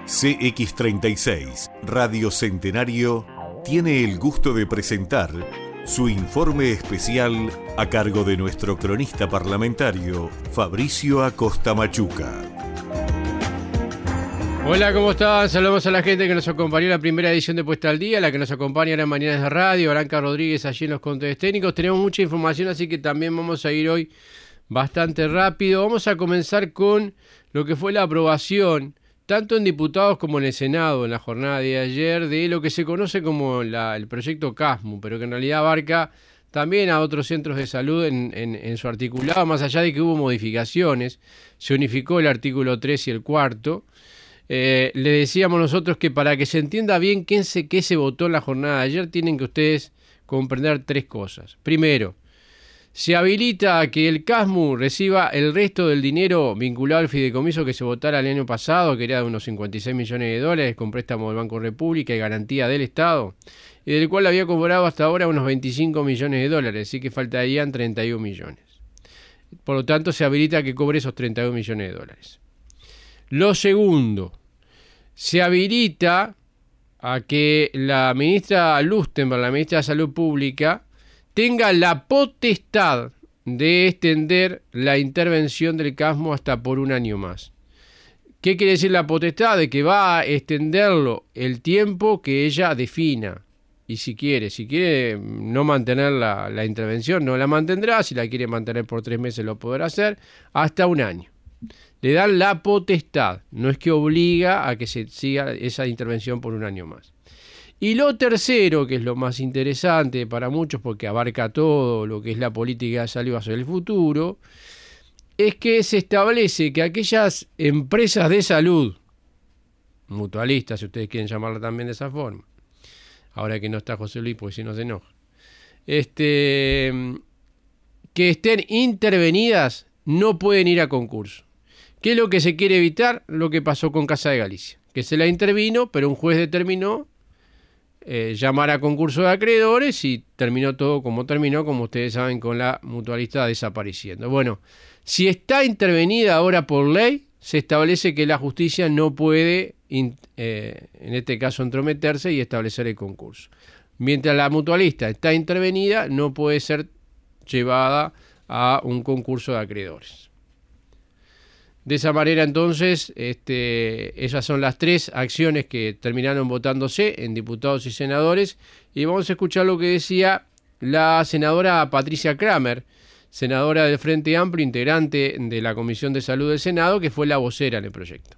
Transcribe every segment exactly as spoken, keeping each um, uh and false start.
C X treinta y seis, Radio Centenario, tiene el gusto de presentar su informe especial a cargo de nuestro cronista parlamentario, Fabricio Acosta Machuca. Hola, ¿cómo están? Saludamos a la gente que nos acompañó en la primera edición de Puesta al Día, la que nos acompaña ahora en Mañanas de Radio, Blanca Rodríguez allí en los controles técnicos. Tenemos mucha información, así que también vamos a ir hoy bastante rápido. Vamos a comenzar con lo que fue la aprobación, tanto en diputados como en el Senado, en la jornada de ayer, de lo que se conoce como la, el proyecto CASMU, pero que en realidad abarca también a otros centros de salud en, en, en su articulado, más allá de que hubo modificaciones. Se unificó el artículo tres y el cuarto. Eh, le decíamos nosotros que para que se entienda bien qué se, qué se votó en la jornada de ayer, tienen que ustedes comprender tres cosas. Primero, se habilita a que el CASMU reciba el resto del dinero vinculado al fideicomiso que se votara el año pasado, que era de unos cincuenta y seis millones de dólares, con préstamo del Banco República y garantía del Estado, y del cual había cobrado hasta ahora unos veinticinco millones de dólares, así que faltarían treinta y un millones. Por lo tanto, se habilita a que cobre esos treinta y un millones de dólares. Lo segundo, se habilita a que la ministra Lustenberg, la ministra de Salud Pública, tenga la potestad de extender la intervención del CASMU hasta por un año más. ¿Qué quiere decir la potestad? De que va a extenderlo el tiempo que ella defina. Y si quiere, si quiere no mantener la, la intervención, no la mantendrá. Si la quiere mantener por tres meses, lo podrá hacer hasta un año. Le dan la potestad, no es que obliga a que se siga esa intervención por un año más. Y lo tercero, que es lo más interesante para muchos porque abarca todo lo que es la política de salud hacia el futuro, es que se establece que aquellas empresas de salud, mutualistas si ustedes quieren llamarla también de esa forma, ahora que no está José Luis porque si no se enoja, este, que estén intervenidas no pueden ir a concurso. ¿Qué es lo que se quiere evitar? Lo que pasó con Casa de Galicia, que se la intervino, pero un juez determinó eh, llamar a concurso de acreedores y terminó todo como terminó, como ustedes saben, con la mutualista desapareciendo. Bueno, si está intervenida ahora por ley, se establece que la justicia no puede, eh, en este caso, entrometerse y establecer el concurso. Mientras la mutualista está intervenida, no puede ser llevada a un concurso de acreedores. De esa manera, entonces, este, esas son las tres acciones que terminaron votándose en diputados y senadores. Y vamos a escuchar lo que decía la senadora Patricia Kramer, senadora del Frente Amplio, integrante de la Comisión de Salud del Senado, que fue la vocera en el proyecto.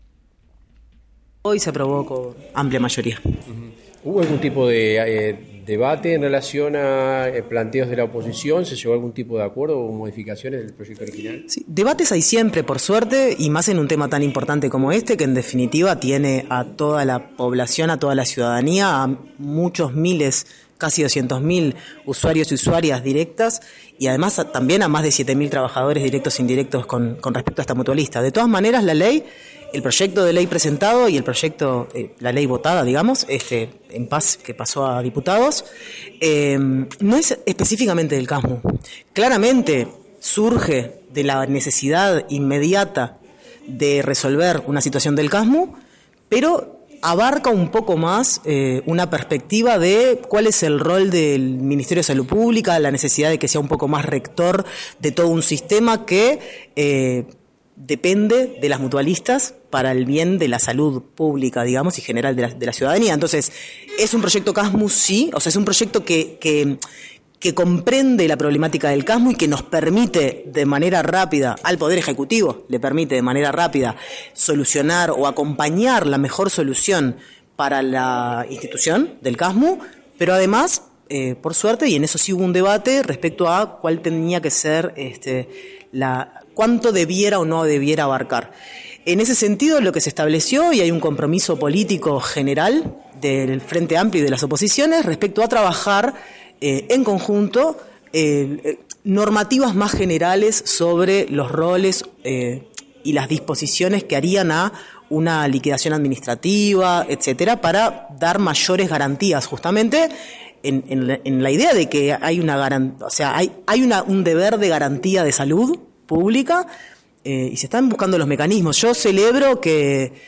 Hoy se aprobó con amplia mayoría. Uh-huh. ¿Hubo algún tipo de eh, debate en relación a eh, planteos de la oposición? ¿Se llegó a algún tipo de acuerdo o modificaciones del proyecto original? Sí, debates hay siempre, por suerte, y más en un tema tan importante como este, que en definitiva tiene a toda la población, a toda la ciudadanía, a muchos miles, casi doscientos mil usuarios y usuarias directas, y además a, también a más de siete mil trabajadores directos e indirectos con, con respecto a esta mutualista. De todas maneras, la ley, el proyecto de ley presentado y el proyecto, eh, la ley votada, digamos, este, en paz, que pasó a diputados, eh, no es específicamente del CASMU. Claramente surge de la necesidad inmediata de resolver una situación del CASMU, pero abarca un poco más eh, una perspectiva de cuál es el rol del Ministerio de Salud Pública, la necesidad de que sea un poco más rector de todo un sistema que eh, depende de las mutualistas para el bien de la salud pública, digamos, y general de la, de la ciudadanía. Entonces, ¿es un proyecto CASMU? Sí, o sea, es un proyecto que, que, que comprende la problemática del CASMU y que nos permite de manera rápida, al Poder Ejecutivo le permite de manera rápida solucionar o acompañar la mejor solución para la institución del CASMU, pero además, eh, por suerte, y en eso sí hubo un debate respecto a cuál tenía que ser este, la cuánto debiera o no debiera abarcar. En ese sentido, lo que se estableció, y hay un compromiso político general del Frente Amplio y de las oposiciones respecto a trabajar eh, en conjunto eh, normativas más generales sobre los roles eh, y las disposiciones que harían a una liquidación administrativa, etcétera, para dar mayores garantías justamente en, en, la, en la idea de que hay una garantía, o sea, hay, hay una, un deber de garantía de salud pública eh, y se están buscando los mecanismos. Yo celebro que,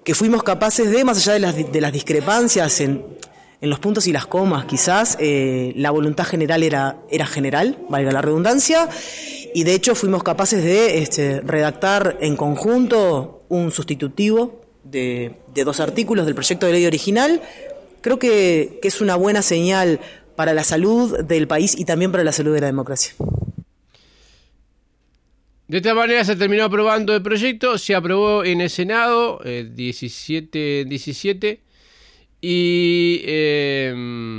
que fuimos capaces de, más allá de las, de las discrepancias en, en los puntos y las comas, quizás, eh, la voluntad general era, era general, valga la redundancia, y de hecho fuimos capaces de este, redactar en conjunto un sustitutivo de, de dos artículos del proyecto de ley original. Creo que, que es una buena señal para la salud del país y también para la salud de la democracia. De esta manera se terminó aprobando el proyecto, se aprobó en el Senado, eh, diecisiete diecisiete, y, eh,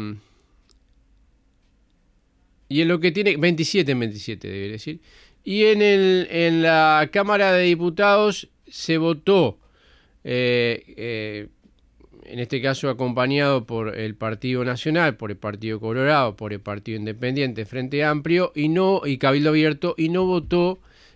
y en lo que tiene, veintisiete en veintisiete, debería decir, y en, el, en la Cámara de Diputados se votó, eh, eh, en este caso acompañado por el Partido Nacional, por el Partido Colorado, por el Partido Independiente, Frente Amplio, y, no, y Cabildo Abierto, y no votó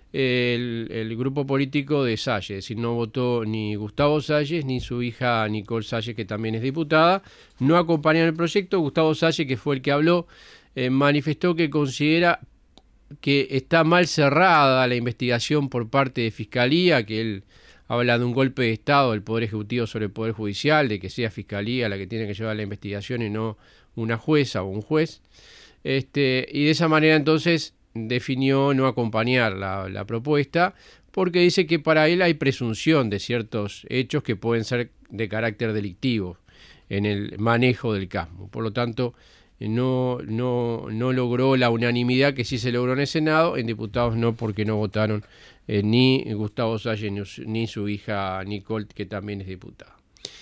El, el grupo político de Salles, es decir, no votó ni Gustavo Salles ni su hija Nicole Salles, que también es diputada, no acompañaron el proyecto. Gustavo Salles, que fue el que habló, eh, manifestó que considera que está mal cerrada la investigación por parte de Fiscalía, que él habla de un golpe de Estado del Poder Ejecutivo sobre el Poder Judicial, de que sea Fiscalía la que tiene que llevar la investigación y no una jueza o un juez, este, y de esa manera entonces definió no acompañar la, la propuesta, porque dice que para él hay presunción de ciertos hechos que pueden ser de carácter delictivo en el manejo del caso. Por lo tanto, no, no, no logró la unanimidad que sí se logró en el Senado. En diputados no, porque no votaron eh, ni Gustavo Salles ni, ni su hija Nicole, que también es diputada.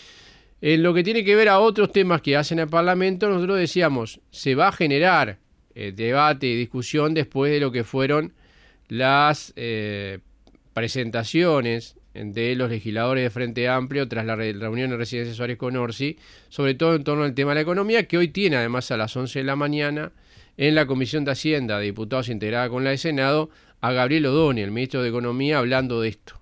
En lo que tiene que ver a otros temas que hacen al Parlamento, nosotros decíamos, se va a generar Eh, debate y discusión después de lo que fueron las eh, presentaciones de los legisladores de Frente Amplio tras la re reunión en Residencia Suárez con Orsi, sobre todo en torno al tema de la economía, que hoy tiene además a las once de la mañana en la Comisión de Hacienda de Diputados integrada con la de Senado a Gabriel O'Donnell, el ministro de Economía, hablando de esto.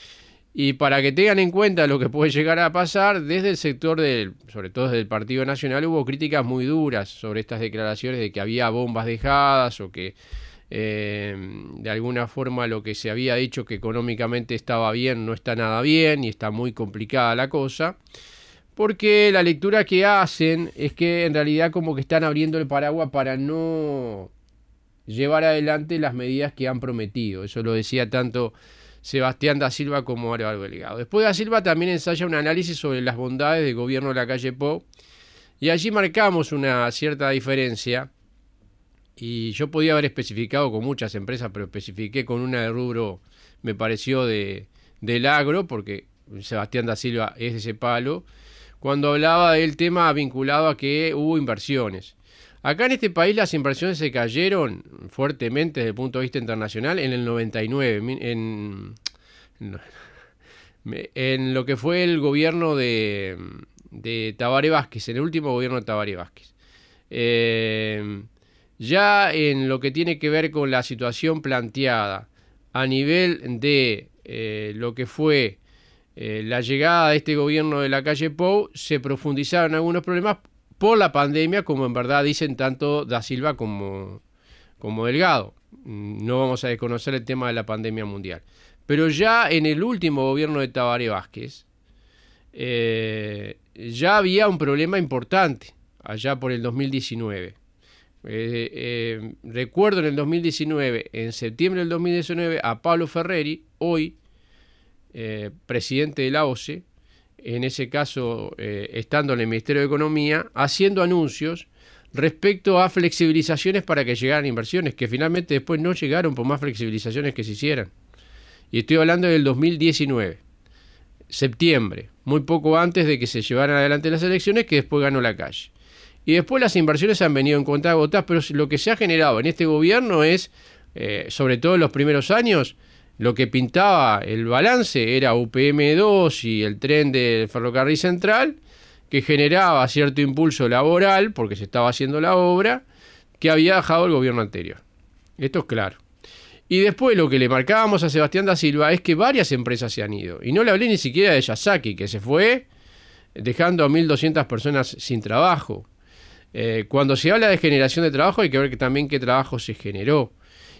Y para que tengan en cuenta lo que puede llegar a pasar, desde el sector, del, sobre todo desde el Partido Nacional, hubo críticas muy duras sobre estas declaraciones de que había bombas dejadas o que eh, de alguna forma lo que se había dicho que económicamente estaba bien no está nada bien y está muy complicada la cosa, porque la lectura que hacen es que en realidad como que están abriendo el paraguas para no llevar adelante las medidas que han prometido. Eso lo decía tanto Sebastián da Silva como Álvaro Delgado. Después da Silva también ensaya un análisis sobre las bondades del gobierno de la calle Pou, y allí marcamos una cierta diferencia, y yo podía haber especificado con muchas empresas, pero especifiqué con una de rubro, me pareció, de, del agro, porque Sebastián da Silva es de ese palo, cuando hablaba del tema vinculado a que hubo inversiones. Acá en este país las inversiones se cayeron fuertemente desde el punto de vista internacional en el noventa y nueve, en, en, en lo que fue el gobierno de, de Tabaré Vázquez, en el último gobierno de Tabaré Vázquez. Eh, ya en lo que tiene que ver con la situación planteada a nivel de eh, lo que fue eh, la llegada de este gobierno de la calle Pou, se profundizaron algunos problemas por la pandemia, como en verdad dicen tanto Da Silva como, como Delgado. No vamos a desconocer el tema de la pandemia mundial. Pero ya en el último gobierno de Tabaré Vázquez, eh, ya había un problema importante, allá por el dos mil diecinueve. Eh, eh, recuerdo en el dos mil diecinueve, en septiembre del dos mil diecinueve, a Pablo Ferreri, hoy eh, presidente de la O C E, en ese caso eh, estando en el Ministerio de Economía, haciendo anuncios respecto a flexibilizaciones para que llegaran inversiones, que finalmente después no llegaron por más flexibilizaciones que se hicieran. Y estoy hablando del dos mil diecinueve, septiembre, muy poco antes de que se llevaran adelante las elecciones, que después ganó la calle. Y después las inversiones han venido en cuentagotas, pero lo que se ha generado en este gobierno es, eh, sobre todo en los primeros años, lo que pintaba el balance era U P M dos y el tren del Ferrocarril Central, que generaba cierto impulso laboral, porque se estaba haciendo la obra, que había dejado el gobierno anterior. Esto es claro. Y después lo que le marcábamos a Sebastián da Silva es que varias empresas se han ido. Y no le hablé ni siquiera de Yasaki, que se fue dejando a mil doscientas personas sin trabajo. Eh, cuando se habla de generación de trabajo hay que ver que también qué trabajo se generó.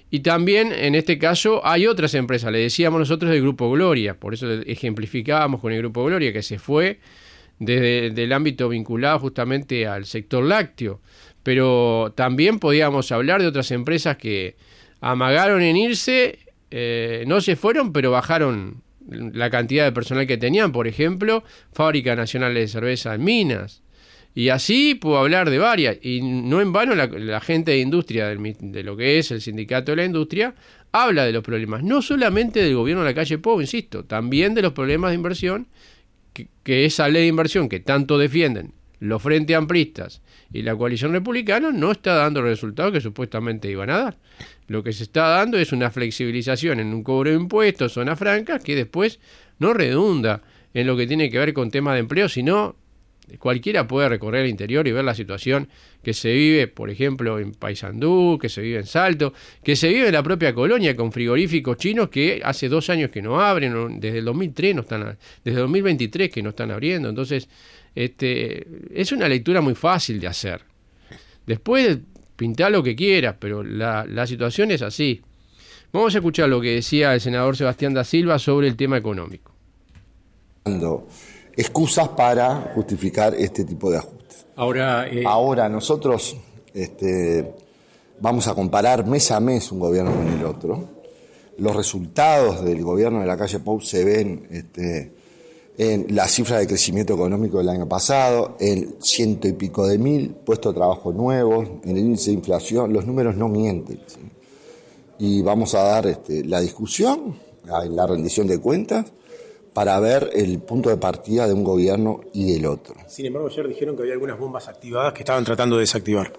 Y también, en este caso, hay otras empresas, le decíamos nosotros del Grupo Gloria, por eso ejemplificábamos con el Grupo Gloria, que se fue desde el ámbito vinculado justamente al sector lácteo. Pero también podíamos hablar de otras empresas que amagaron en irse, eh, no se fueron, pero bajaron la cantidad de personal que tenían. Por ejemplo, Fábrica Nacional de Cerveza en Minas. Y así puedo hablar de varias, y no en vano la, la gente de industria, del, de lo que es el sindicato de la industria, habla de los problemas, no solamente del gobierno de la calle Pou, insisto, también de los problemas de inversión, que, que esa ley de inversión que tanto defienden los Frente Amplistas y la coalición republicana no está dando los resultados que supuestamente iban a dar. Lo que se está dando es una flexibilización en un cobro de impuestos, zona franca, que después no redunda en lo que tiene que ver con temas de empleo, sino cualquiera puede recorrer el interior y ver la situación que se vive, por ejemplo, en Paysandú, que se vive en Salto, que se vive en la propia Colonia con frigoríficos chinos que hace dos años que no abren, desde el dos mil tres no están, desde el dos mil veintitrés que no están abriendo. Entonces, este, es una lectura muy fácil de hacer. Después pintar lo que quieras, pero la, la situación es así. Vamos a escuchar lo que decía el senador Sebastián da Silva sobre el tema económico. Excusas para justificar este tipo de ajustes. Ahora, eh... Ahora nosotros este, vamos a comparar mes a mes un gobierno con el otro. Los resultados del gobierno de la calle Pou se ven este, en la cifra de crecimiento económico del año pasado, en ciento y pico de mil puestos de trabajo nuevos, en el índice de inflación. Los números no mienten, ¿sí? Y vamos a dar este, la discusión, la rendición de cuentas, para ver el punto de partida de un gobierno y del otro. Sin embargo, ayer dijeron que había algunas bombas activadas que estaban tratando de desactivar.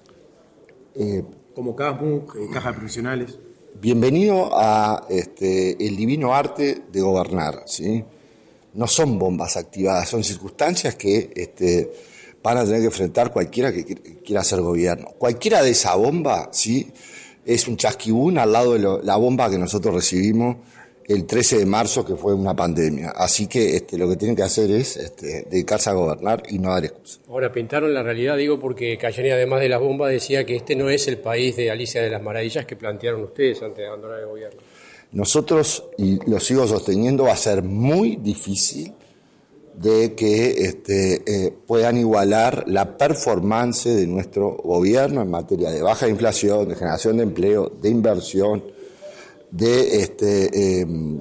Eh, Como CASMUC, eh, cajas profesionales. Bienvenido a este, el divino arte de gobernar, ¿sí? No son bombas activadas, son circunstancias que este, van a tener que enfrentar cualquiera que quiera hacer gobierno. Cualquiera de esa bomba, ¿sí?, es un chasquibún al lado de lo, la bomba que nosotros recibimos el trece de marzo, que fue una pandemia. Así que este, lo que tienen que hacer es este, dedicarse a gobernar y no dar excusas. Ahora pintaron la realidad, digo, porque Cayani, además de las bombas, decía que este no es el país de Alicia de las Maravillas que plantearon ustedes antes de abandonar el gobierno. Nosotros, y lo sigo sosteniendo, va a ser muy difícil de que este, eh, puedan igualar la performance de nuestro gobierno en materia de baja inflación, de generación de empleo, de inversión, de este, eh,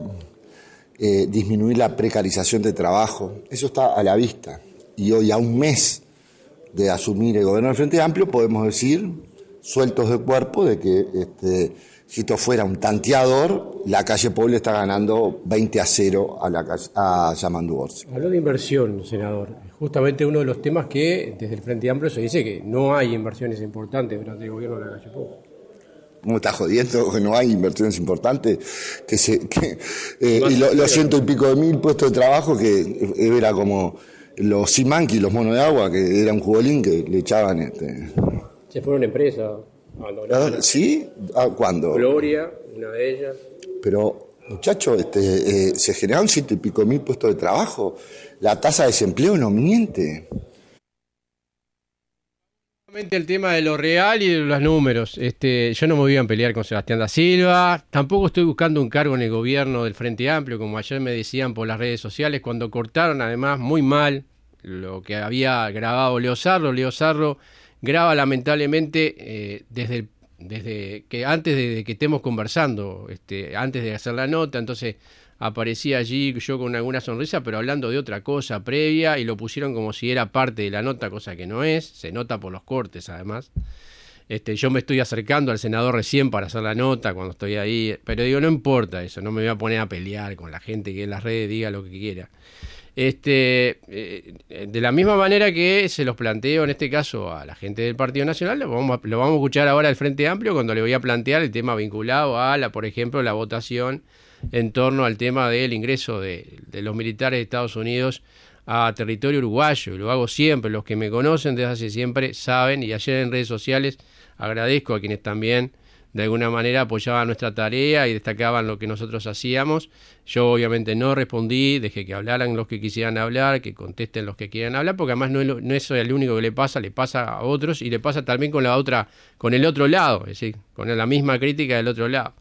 eh, disminuir la precarización de trabajo. Eso está a la vista. Y hoy, a un mes de asumir el gobierno del Frente Amplio, podemos decir, sueltos de cuerpo, de que este, si esto fuera un tanteador, la calle Pou está ganando veinte a cero a, la calle, a Yamandu Orsi. Habló de inversión, senador. Justamente uno de los temas que desde el Frente Amplio se dice que no hay inversiones importantes durante el gobierno de la calle Pou. ¿Cómo está jodiendo que no hay inversiones importantes? Que se, que, eh, y los lo ciento y pico de mil puestos de trabajo que era como los Simanqui, los monos de agua, que era un jugolín que le echaban. Este... Se fueron empresas abandonadas. ¿Sí? ¿Cuándo? Gloria, una de ellas. Pero, muchachos, este, eh, se generaron ciento y pico mil puestos de trabajo. La tasa de desempleo no miente. El tema de lo real y de los números. Este, yo no me voy a pelear con Sebastián da Silva, tampoco estoy buscando un cargo en el gobierno del Frente Amplio, como ayer me decían por las redes sociales, cuando cortaron además muy mal lo que había grabado Leo Sarro. Leo Sarro graba lamentablemente eh, desde, el, desde que antes de que estemos conversando, este, antes de hacer la nota, entonces aparecía allí yo con alguna sonrisa, pero hablando de otra cosa previa, y lo pusieron como si era parte de la nota, cosa que no es, se nota por los cortes además. Este, yo me estoy acercando al senador recién para hacer la nota cuando estoy ahí, pero digo, no importa eso, no me voy a poner a pelear con la gente que en las redes diga lo que quiera. Este, eh, de la misma manera que se los planteo en este caso a la gente del Partido Nacional, lo vamos, a, lo vamos a escuchar ahora al Frente Amplio cuando le voy a plantear el tema vinculado a, la, por ejemplo, la votación en torno al tema del ingreso de, de los militares de Estados Unidos a territorio uruguayo, y lo hago siempre, los que me conocen desde hace siempre saben, y ayer en redes sociales agradezco a quienes también de alguna manera apoyaban nuestra tarea y destacaban lo que nosotros hacíamos. Yo obviamente no respondí, dejé que hablaran los que quisieran hablar, que contesten los que quieran hablar, porque además no es, lo, no es el único que le pasa, le pasa a otros y le pasa también con la otra, con el otro lado, es decir, con la misma crítica del otro lado.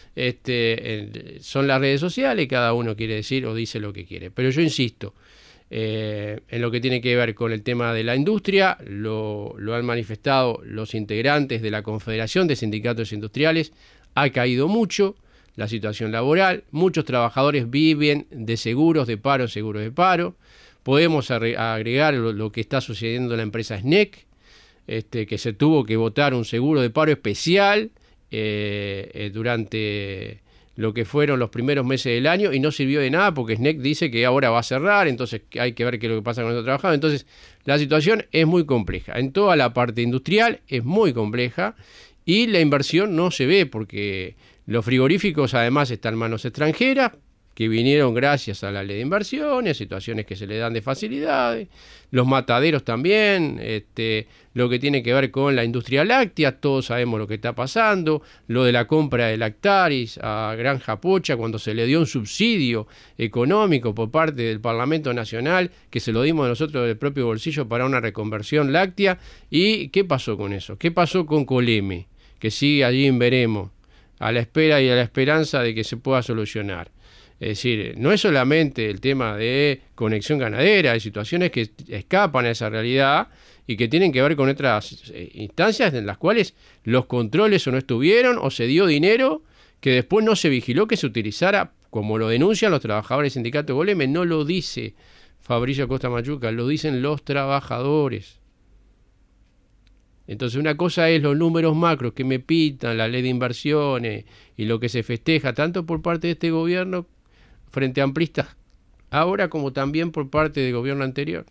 Este, son las redes sociales, cada uno quiere decir o dice lo que quiere. Pero yo insisto, eh, en lo que tiene que ver con el tema de la industria, lo, lo han manifestado los integrantes de la Confederación de Sindicatos Industriales, ha caído mucho la situación laboral, muchos trabajadores viven de seguros de paro, seguros de paro. Podemos agregar lo, lo que está sucediendo en la empresa S N E C, este, que se tuvo que votar un seguro de paro especial Eh, eh, durante lo que fueron los primeros meses del año y no sirvió de nada porque S N E C dice que ahora va a cerrar, entonces hay que ver qué es lo que pasa con los trabajadores. Entonces la situación es muy compleja, en toda la parte industrial es muy compleja y la inversión no se ve porque los frigoríficos además están en manos extranjeras que vinieron gracias a la ley de inversiones, situaciones que se le dan de facilidades, los mataderos también, este, lo que tiene que ver con la industria láctea, todos sabemos lo que está pasando, lo de la compra de Lactaris a Granja Pocha cuando se le dio un subsidio económico por parte del Parlamento Nacional, que se lo dimos nosotros del propio bolsillo para una reconversión láctea. ¿Y qué pasó con eso? ¿Qué pasó con Coleme? Que sigue allí en veremos, a la espera y a la esperanza de que se pueda solucionar. Es decir, no es solamente el tema de conexión ganadera, hay situaciones que escapan a esa realidad y que tienen que ver con otras instancias en las cuales los controles o no estuvieron o se dio dinero que después no se vigiló que se utilizara, como lo denuncian los trabajadores del sindicato Coleme. No lo dice Fabricio Acosta Machuca, lo dicen los trabajadores. Entonces una cosa es los números macros que me pitan, la ley de inversiones y lo que se festeja tanto por parte de este gobierno frente a amplistas ahora como también por parte del gobierno anterior.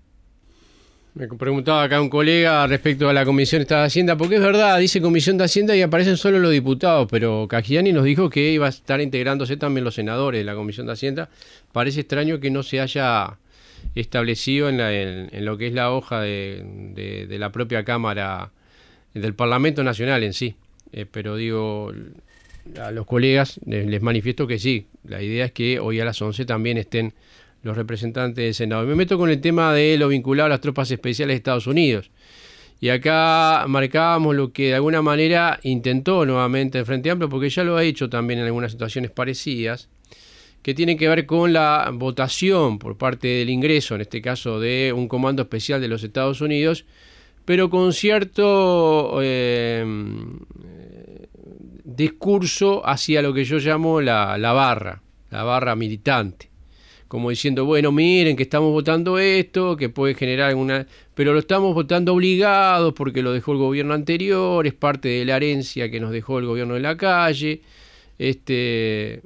Me preguntaba acá un colega respecto a la Comisión de Hacienda, porque es verdad, dice Comisión de Hacienda y aparecen solo los diputados, pero Caggiani nos dijo que iba a estar integrándose también los senadores de la Comisión de Hacienda. Parece extraño que no se haya establecido en, la, en, en lo que es la hoja de, de, de la propia Cámara del Parlamento Nacional en sí, eh, pero digo, a los colegas les, les manifiesto que sí, la idea es que hoy a las once también estén los representantes del Senado. Me meto con el tema de lo vinculado a las tropas especiales de Estados Unidos. Y acá marcábamos lo que de alguna manera intentó nuevamente el Frente Amplio, porque ya lo ha hecho también en algunas situaciones parecidas, que tiene que ver con la votación por parte del ingreso, en este caso de un comando especial de los Estados Unidos, pero con cierto eh, discurso hacia lo que yo llamo la, la barra, la barra militante. Como diciendo, bueno, miren que estamos votando esto, que puede generar alguna... pero lo estamos votando obligados porque lo dejó el gobierno anterior, es parte de la herencia que nos dejó el gobierno de la calle. Este...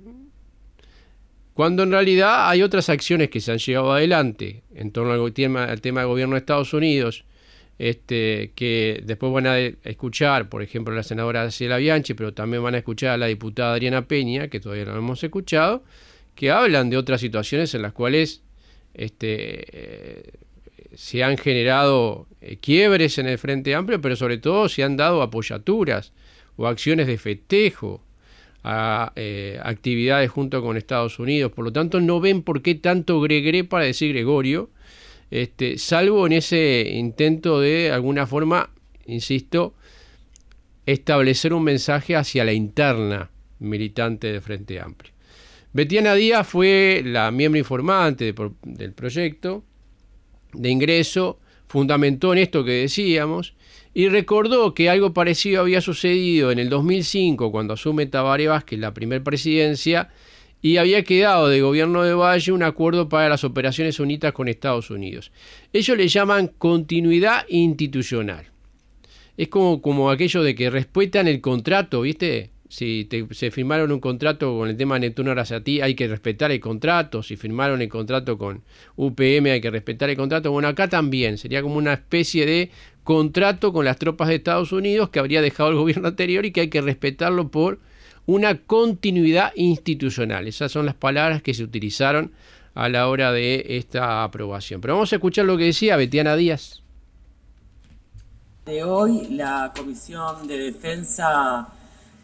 Cuando en realidad hay otras acciones que se han llevado adelante en torno al tema, al tema del gobierno de Estados Unidos, este, que después van a escuchar, por ejemplo, la senadora Graciela Bianchi, pero también van a escuchar a la diputada Adriana Peña, que todavía no hemos escuchado, que hablan de otras situaciones en las cuales este, eh, se han generado eh, quiebres en el Frente Amplio, pero sobre todo se han dado apoyaturas o acciones de festejo a eh, actividades junto con Estados Unidos. Por lo tanto, no ven por qué tanto gregre para decir Gregorio, este, salvo en ese intento de alguna forma, insisto, establecer un mensaje hacia la interna militante del Frente Amplio. Betiana Díaz fue la miembro informante de, del proyecto de ingreso, fundamentó en esto que decíamos y recordó que algo parecido había sucedido en el dos mil cinco cuando asume Tabaré Vázquez la primer presidencia y había quedado de gobierno de Valle un acuerdo para las operaciones unidas con Estados Unidos. Ellos le llaman continuidad institucional. Es como, como aquello de que respetan el contrato, ¿viste? Si te, se firmaron un contrato con el tema de Neptuno Arrasatí, hay que respetar el contrato. Si firmaron el contrato con U P M, hay que respetar el contrato. Bueno, acá también sería como una especie de contrato con las tropas de Estados Unidos que habría dejado el gobierno anterior y que hay que respetarlo por una continuidad institucional. Esas son las palabras que se utilizaron a la hora de esta aprobación. Pero vamos a escuchar lo que decía Betiana Díaz. De hoy, la Comisión de Defensa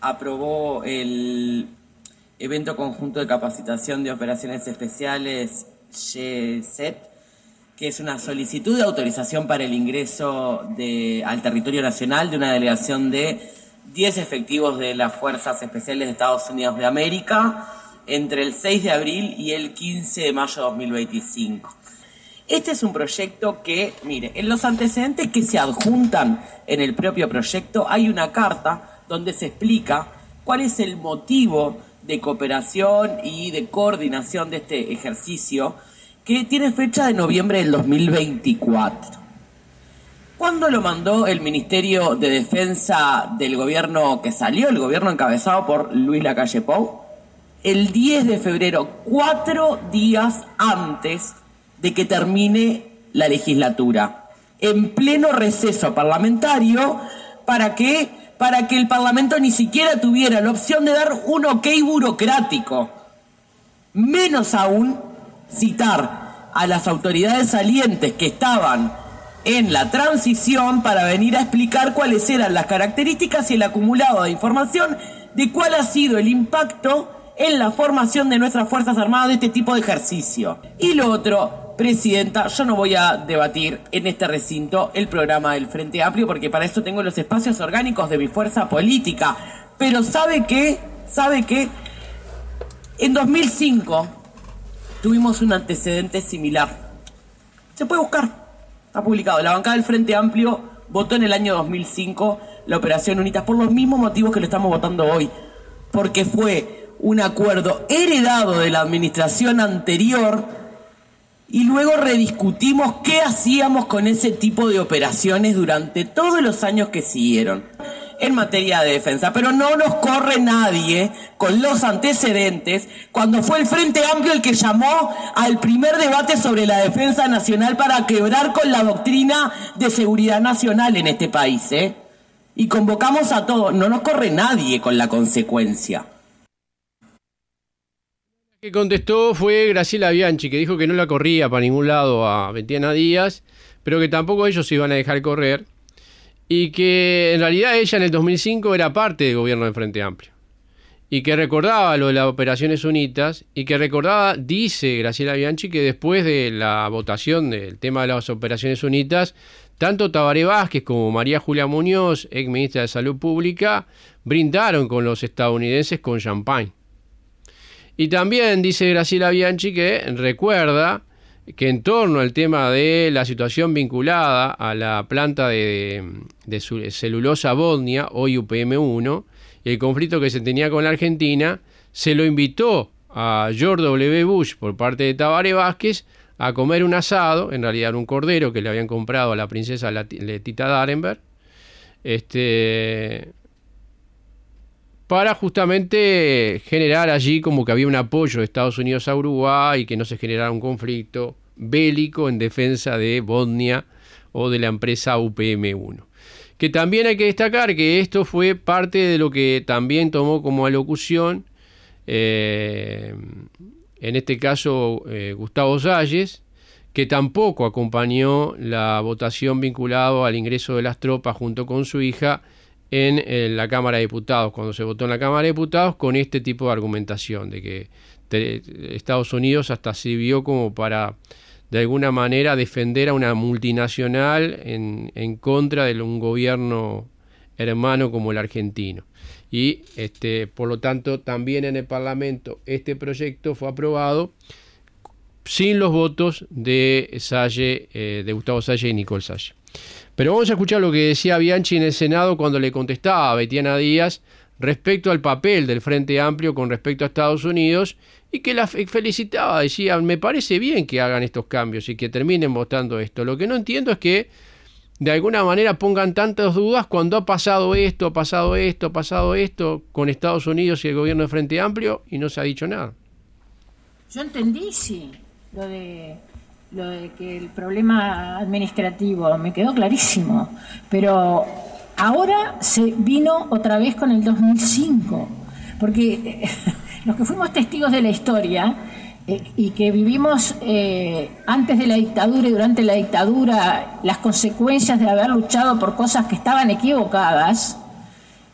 aprobó el evento conjunto de capacitación de operaciones especiales G S E T, que es una solicitud de autorización para el ingreso de, al territorio nacional de una delegación de diez efectivos de las Fuerzas Especiales de Estados Unidos de América entre el seis de abril y el quince de mayo de dos mil veinticinco. Este es un proyecto que, mire, en los antecedentes que se adjuntan en el propio proyecto hay una carta donde se explica cuál es el motivo de cooperación y de coordinación de este ejercicio, que tiene fecha de noviembre del dos mil veinticuatro. ¿Cuándo lo mandó el Ministerio de Defensa del gobierno que salió, el gobierno encabezado por Luis Lacalle Pou? El diez de febrero, cuatro días antes de que termine la legislatura, en pleno receso parlamentario, ¿para qué? Para que el Parlamento ni siquiera tuviera la opción de dar un ok burocrático, menos aún citar a las autoridades salientes que estaban en la transición para venir a explicar cuáles eran las características y el acumulado de información de cuál ha sido el impacto en la formación de nuestras Fuerzas Armadas de este tipo de ejercicio. Y lo otro, Presidenta, yo no voy a debatir en este recinto el programa del Frente Amplio porque para eso tengo los espacios orgánicos de mi fuerza política. Pero ¿sabe qué? ¿Sabe qué? En dos mil cinco tuvimos un antecedente similar. Se puede buscar. Está publicado. La bancada del Frente Amplio votó en el año dos mil cinco la Operación Unitas por los mismos motivos que lo estamos votando hoy. Porque fue un acuerdo heredado de la administración anterior y luego rediscutimos qué hacíamos con ese tipo de operaciones durante todos los años que siguieron en materia de defensa. Pero no nos corre nadie con los antecedentes cuando fue el Frente Amplio el que llamó al primer debate sobre la defensa nacional para quebrar con la doctrina de seguridad nacional en este país, ¿eh? Y convocamos a todos, no nos corre nadie con la consecuencia. El que contestó fue Graciela Bianchi, que dijo que no la corría para ningún lado a Betiana Díaz, pero que tampoco ellos se iban a dejar correr, y que en realidad ella en el dos mil cinco era parte del gobierno del Frente Amplio, y que recordaba lo de las operaciones Unitas, y que recordaba, dice Graciela Bianchi, que después de la votación del tema de las operaciones Unitas, tanto Tabaré Vázquez como María Julia Muñoz, ex ministra de Salud Pública, brindaron con los estadounidenses con champagne. Y también dice Graciela Bianchi que recuerda que en torno al tema de la situación vinculada a la planta de, de celulosa Bodnia, hoy U P M uno, y el conflicto que se tenía con la Argentina, se lo invitó a George W. Bush por parte de Tabaré Vázquez a comer un asado, en realidad un cordero que le habían comprado a la princesa Letita d'Arenberg, este, para justamente generar allí como que había un apoyo de Estados Unidos a Uruguay y que no se generara un conflicto bélico en defensa de Bodnia o de la empresa U P M uno. Que también hay que destacar que esto fue parte de lo que también tomó como alocución, eh, en este caso eh, Gustavo Salles, que tampoco acompañó la votación vinculada al ingreso de las tropas junto con su hija en, en la Cámara de Diputados, cuando se votó en la Cámara de Diputados, con este tipo de argumentación, de que te, Estados Unidos hasta sirvió como para, de alguna manera, defender a una multinacional en, en contra de un gobierno hermano como el argentino. Y este, por lo tanto, también en el Parlamento este proyecto fue aprobado sin los votos de Salle, eh, de Gustavo Salle y Nicole Salle. Pero vamos a escuchar lo que decía Bianchi en el Senado cuando le contestaba a Betiana Díaz respecto al papel del Frente Amplio con respecto a Estados Unidos, y que la felicitaba, decía, me parece bien que hagan estos cambios y que terminen votando esto. Lo que no entiendo es que de alguna manera pongan tantas dudas cuando ha pasado esto, ha pasado esto, ha pasado esto con Estados Unidos y el gobierno de Frente Amplio y no se ha dicho nada. Yo entendí, sí, lo de, lo de que el problema administrativo me quedó clarísimo, pero ahora se vino otra vez con el dos mil cinco, porque los que fuimos testigos de la historia eh, y que vivimos eh, antes de la dictadura y durante la dictadura las consecuencias de haber luchado por cosas que estaban equivocadas,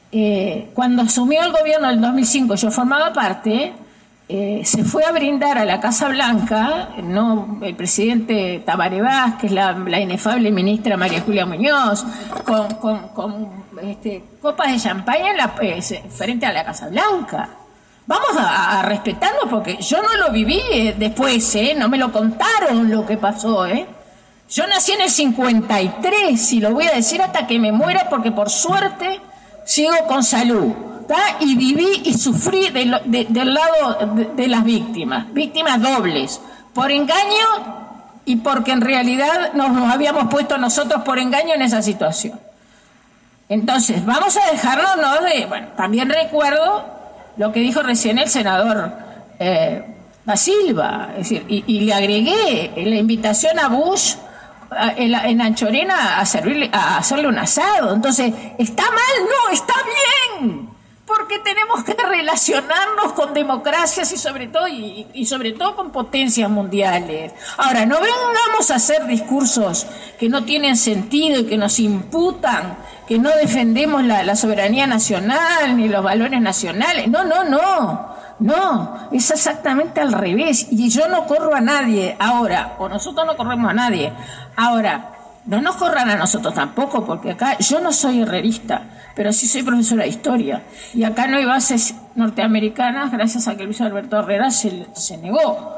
eh, cuando asumió el gobierno del dos mil cinco, yo formaba parte, eh, se fue a brindar a la Casa Blanca, no el presidente Tabaré Vázquez, la, la inefable ministra María Julia Muñoz, con, con, con este, copas de champaña en la, eh, frente a la Casa Blanca. Vamos a, a respetarnos, porque yo no lo viví eh, después, eh, no me lo contaron lo que pasó, ¿eh? Yo nací en el cincuenta y tres y lo voy a decir hasta que me muera, porque por suerte sigo con salud, ¿tá? Y viví y sufrí de lo, de, del lado de, de las víctimas, víctimas dobles, por engaño y porque en realidad nos, nos habíamos puesto nosotros por engaño en esa situación. Entonces, vamos a dejarnos, ¿no? De, bueno, también recuerdo lo que dijo recién el senador eh, Da Silva, es decir, y, y le agregué la invitación a Bush en, la, en Anchorena a, servirle, a hacerle un asado. Entonces, ¿está mal? No, está bien, porque tenemos que relacionarnos con democracias y sobre todo y, y sobre todo con potencias mundiales. Ahora, no vengamos a hacer discursos que no tienen sentido y que nos imputan que no defendemos la, la soberanía nacional ni los valores nacionales. No, no, no. No, es exactamente al revés. Y yo no corro a nadie ahora, o nosotros no corremos a nadie. Ahora, no nos corran a nosotros tampoco, porque acá yo no soy herrerista, pero sí soy profesora de historia. Y acá no hay bases norteamericanas, gracias a que Luis Alberto Herrera se, se negó.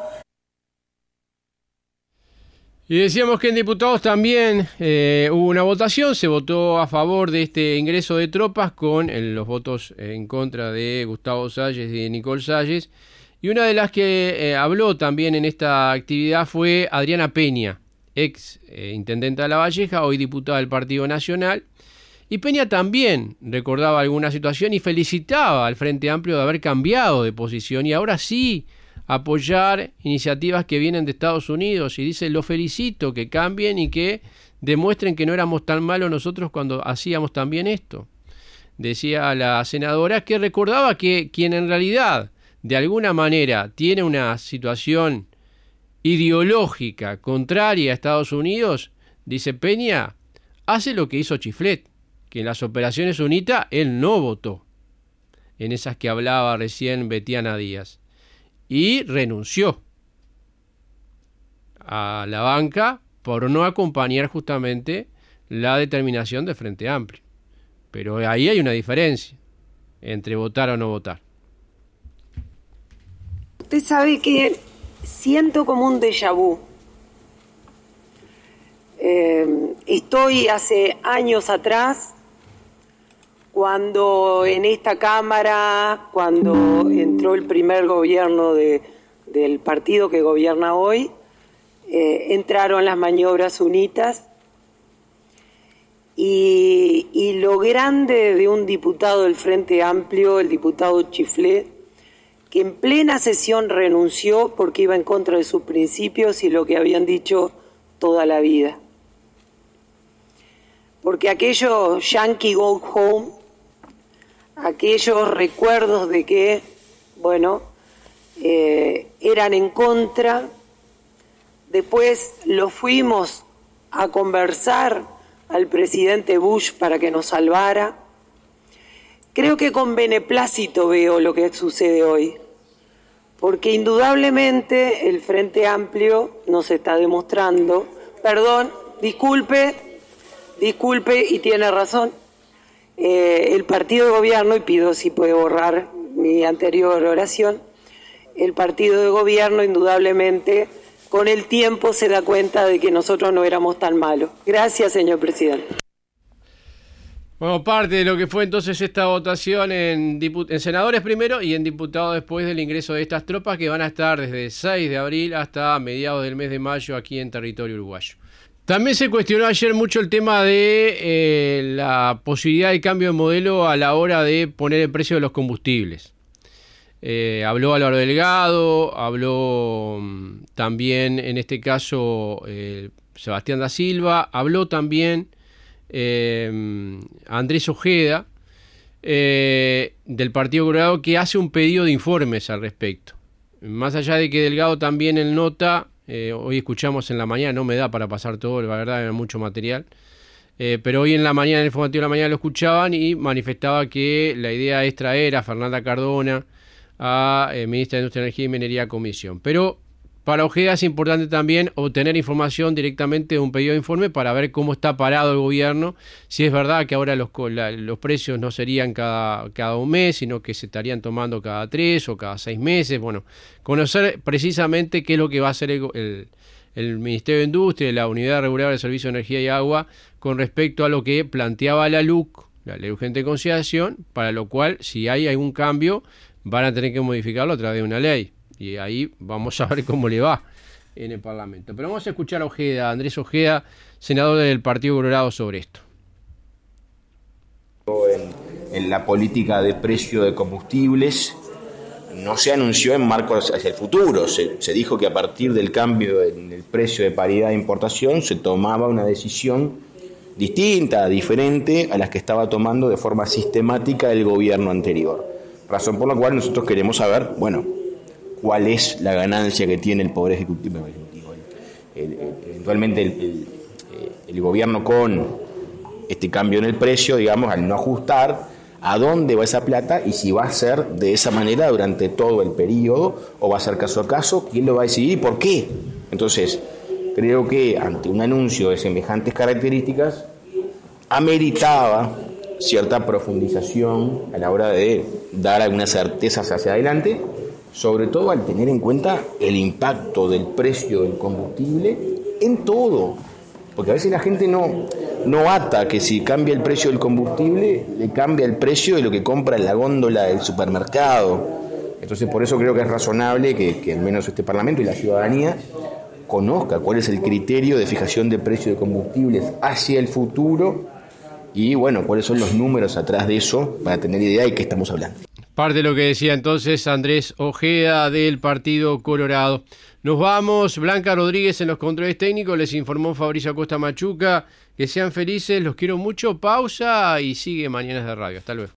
Y decíamos que en diputados también eh, hubo una votación, se votó a favor de este ingreso de tropas con eh, los votos en contra de Gustavo Salles y de Nicole Salles. Y una de las que eh, habló también en esta actividad fue Adriana Peña, ex eh, intendenta de La Valleja, hoy diputada del Partido Nacional. Y Peña también recordaba alguna situación y felicitaba al Frente Amplio de haber cambiado de posición y ahora sí apoyar iniciativas que vienen de Estados Unidos, y dice: lo felicito, que cambien y que demuestren que no éramos tan malos nosotros cuando hacíamos también esto. Decía la senadora que recordaba que quien en realidad de alguna manera tiene una situación ideológica contraria a Estados Unidos, dice Peña, hace lo que hizo Chiflet, que en las operaciones UNITA él no votó, en esas que hablaba recién Betiana Díaz. Y renunció a la banca por no acompañar justamente la determinación del Frente Amplio. Pero ahí hay una diferencia entre votar o no votar. Usted sabe que siento como un déjà vu. Eh, estoy hace años atrás, cuando en esta Cámara, cuando entró el primer gobierno de, del partido que gobierna hoy, eh, entraron las maniobras UNITAS y, y lo grande de un diputado del Frente Amplio, el diputado Chiflet, que en plena sesión renunció porque iba en contra de sus principios y lo que habían dicho toda la vida. Porque aquello Yankee Go Home, aquellos recuerdos de que, bueno, eh, eran en contra, después lo fuimos a conversar al presidente Bush para que nos salvara. Creo que con beneplácito veo lo que sucede hoy, porque indudablemente el Frente Amplio nos está demostrando, perdón, disculpe, disculpe y tiene razón, Eh, el partido de gobierno, y pido si puede borrar mi anterior oración, el partido de gobierno indudablemente con el tiempo se da cuenta de que nosotros no éramos tan malos. Gracias, señor presidente. Bueno, parte de lo que fue entonces esta votación en, diput- en senadores primero y en diputados después del ingreso de estas tropas que van a estar desde el seis de abril hasta mediados del mes de mayo aquí en territorio uruguayo. También se cuestionó ayer mucho el tema de eh, la posibilidad de cambio de modelo a la hora de poner el precio de los combustibles. Eh, habló Álvaro Delgado, habló um, también en este caso eh, Sebastián Da Silva, habló también eh, Andrés Ojeda eh, del Partido Colorado, que hace un pedido de informes al respecto. Más allá de que Delgado también en nota... Eh, hoy escuchamos en la mañana, no me da para pasar todo, la verdad, era mucho material. Eh, pero hoy en la mañana, en el informativo de la mañana lo escuchaban y manifestaba que la idea es traer a Fernanda Cardona, a eh, ministra de Industria, Energía y Minería a comisión. Pero para Ojeda es importante también obtener información directamente de un pedido de informe para ver cómo está parado el gobierno, si es verdad que ahora los, la, los precios no serían cada, cada un mes, sino que se estarían tomando cada tres o cada seis meses. Bueno, conocer precisamente qué es lo que va a hacer el, el, el Ministerio de Industria y la Unidad Reguladora de Servicios de Energía y Agua con respecto a lo que planteaba la L U C, la Ley Urgente de Consideración, para lo cual, si hay algún cambio, van a tener que modificarlo a través de una ley. Y ahí vamos a ver cómo le va en el Parlamento. Pero vamos a escuchar a Ojeda, Andrés Ojeda, senador del Partido Colorado, sobre esto. En, en la política de precio de combustibles no se anunció en marcos hacia el futuro. Se, se dijo que a partir del cambio en el precio de paridad de importación se tomaba una decisión distinta, diferente a las que estaba tomando de forma sistemática el gobierno anterior. Razón por la cual nosotros queremos saber, bueno, cuál es la ganancia que tiene el Poder Ejecutivo, el, el, el, eventualmente el, el, el gobierno con este cambio en el precio, digamos, al no ajustar, a dónde va esa plata y si va a ser de esa manera durante todo el periodo o va a ser caso a caso, quién lo va a decidir y por qué. Entonces, creo que ante un anuncio de semejantes características, ameritaba cierta profundización a la hora de dar algunas certezas hacia adelante, sobre todo al tener en cuenta el impacto del precio del combustible en todo, porque a veces la gente no, no ata que si cambia el precio del combustible, le cambia el precio de lo que compra en la góndola del supermercado. Entonces por eso creo que es razonable que, que al menos este Parlamento y la ciudadanía conozca cuál es el criterio de fijación de precio de combustibles hacia el futuro y bueno, cuáles son los números atrás de eso para tener idea de qué estamos hablando. Parte de lo que decía entonces Andrés Ojeda del Partido Colorado. Nos vamos, Blanca Rodríguez en los controles técnicos, les informó Fabricio Acosta Machuca. Que sean felices, los quiero mucho, pausa y sigue Mañanas de Radio. Hasta luego.